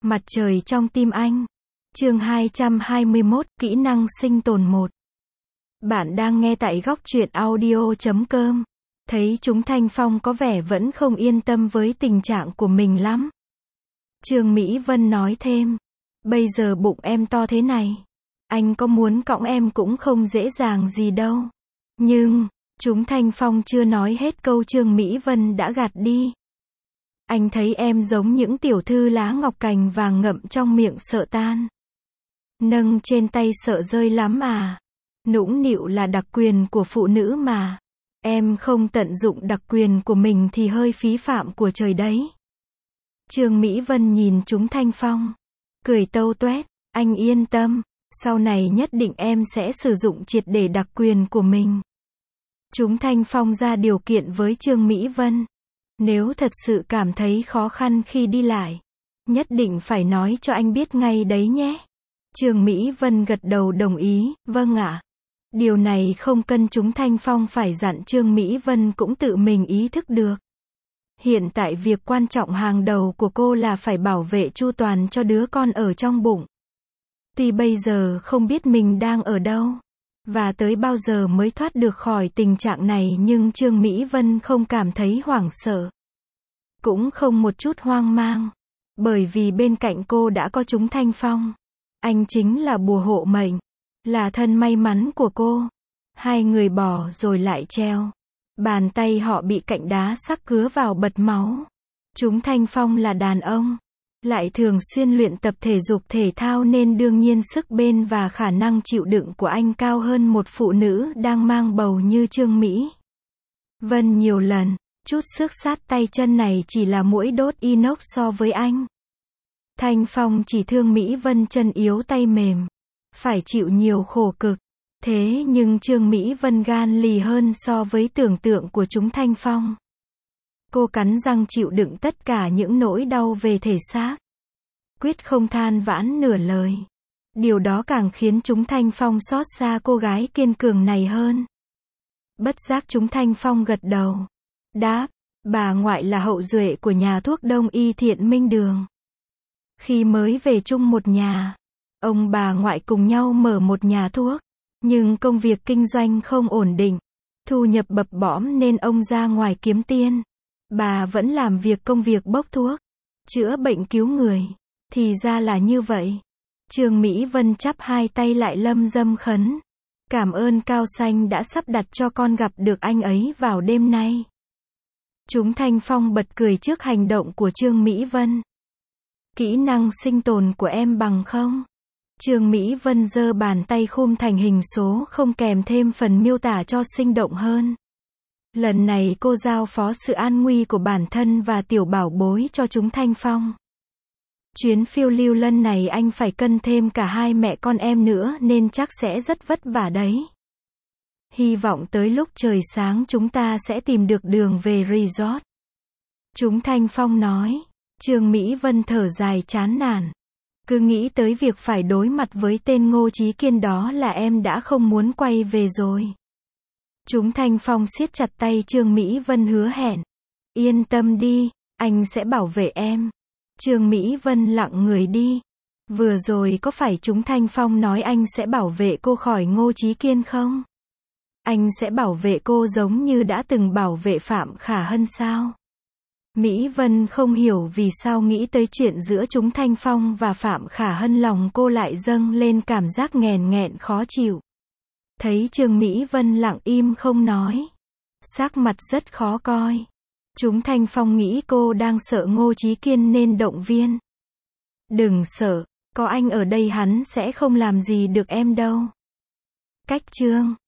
Mặt trời trong tim anh. Chương 221, kỹ năng sinh tồn 1. Bạn đang nghe tại góc truyện audio.com. Thấy chúng Thanh Phong có vẻ vẫn không yên tâm với tình trạng của mình lắm. Trương Mỹ Vân nói thêm. Bây giờ bụng em to thế này. Anh có muốn cõng em cũng không dễ dàng gì đâu. Nhưng, chúng Thanh Phong chưa nói hết câu Trương Mỹ Vân đã gạt đi. Anh thấy em giống những tiểu thư lá ngọc cành vàng ngậm trong miệng sợ tan. Nâng trên tay sợ rơi lắm à. Nũng nịu là đặc quyền của phụ nữ mà. Em không tận dụng đặc quyền của mình thì hơi phí phạm của trời đấy. Trương Mỹ Vân nhìn chúng Thanh Phong. Cười tâu tuét. Anh yên tâm. Sau này nhất định em sẽ sử dụng triệt để đặc quyền của mình. Chúng Thanh Phong ra điều kiện với Trương Mỹ Vân. Nếu thật sự cảm thấy khó khăn khi đi lại, nhất định phải nói cho anh biết ngay đấy nhé. Trương Mỹ Vân gật đầu đồng ý, vâng ạ. Điều này không cần chúng Thanh Phong phải dặn, Trương Mỹ Vân cũng tự mình ý thức được. Hiện tại việc quan trọng hàng đầu của cô là phải bảo vệ chu toàn cho đứa con ở trong bụng. Tuy bây giờ không biết mình đang ở đâu, và tới bao giờ mới thoát được khỏi tình trạng này, nhưng Trương Mỹ Vân không cảm thấy hoảng sợ. Cũng không một chút hoang mang. Bởi vì bên cạnh cô đã có chúng Thanh Phong. Anh chính là bùa hộ mệnh. Là thân may mắn của cô. Hai người bỏ rồi lại treo. Bàn tay họ bị cạnh đá sắc cứa vào bật máu. Chúng Thanh Phong là đàn ông. Lại thường xuyên luyện tập thể dục thể thao nên đương nhiên sức bền và khả năng chịu đựng của anh cao hơn một phụ nữ đang mang bầu như Trương Mỹ Vân nhiều lần. Chút xước sát tay chân này chỉ là muỗi đốt inox so với anh. Thanh Phong chỉ thương Mỹ Vân chân yếu tay mềm. Phải chịu nhiều khổ cực. Thế nhưng Trương Mỹ Vân gan lì hơn so với tưởng tượng của chúng Thanh Phong. Cô cắn răng chịu đựng tất cả những nỗi đau về thể xác. Quyết không than vãn nửa lời. Điều đó càng khiến chúng Thanh Phong xót xa cô gái kiên cường này hơn. Bất giác chúng Thanh Phong gật đầu. Đáp, bà ngoại là hậu duệ của nhà thuốc Đông y Thiện Minh Đường. Khi mới về chung một nhà, ông bà ngoại cùng nhau mở một nhà thuốc. Nhưng công việc kinh doanh không ổn định, thu nhập bập bõm nên ông ra ngoài kiếm tiền. Bà vẫn làm công việc bốc thuốc, chữa bệnh cứu người. Thì ra là như vậy. Trương Mỹ Vân chắp hai tay lại lâm dâm khấn. Cảm ơn Cao Xanh đã sắp đặt cho con gặp được anh ấy vào đêm nay. Chúng Thanh Phong bật cười trước hành động của Trương Mỹ Vân. Kỹ năng sinh tồn của em bằng không? Trương Mỹ Vân giơ bàn tay khum thành hình số không kèm thêm phần miêu tả cho sinh động hơn. Lần này cô giao phó sự an nguy của bản thân và tiểu bảo bối cho chúng Thanh Phong. Chuyến phiêu lưu lần này anh phải cân thêm cả hai mẹ con em nữa nên chắc sẽ rất vất vả đấy. Hy vọng tới lúc trời sáng chúng ta sẽ tìm được đường về resort. Chúng Thanh Phong nói. Trương Mỹ Vân thở dài chán nản. Cứ nghĩ tới việc phải đối mặt với tên Ngô Chí Kiên đó là em đã không muốn quay về rồi. Chúng Thanh Phong siết chặt tay Trương Mỹ Vân hứa hẹn. Yên tâm đi, anh sẽ bảo vệ em. Trương Mỹ Vân lặng người đi. Vừa rồi có phải chúng Thanh Phong nói anh sẽ bảo vệ cô khỏi Ngô Chí Kiên không? Anh sẽ bảo vệ cô giống như đã từng bảo vệ Phạm Khả Hân sao? Mỹ Vân không hiểu vì sao nghĩ tới chuyện giữa chúng Thanh Phong và Phạm Khả Hân, lòng cô lại dâng lên cảm giác nghèn nghẹn khó chịu. Thấy Trương Mỹ Vân lặng im không nói, sắc mặt rất khó coi. Chúng Thanh Phong nghĩ cô đang sợ Ngô Chí Kiên nên động viên. Đừng sợ, có anh ở đây hắn sẽ không làm gì được em đâu. Cách chương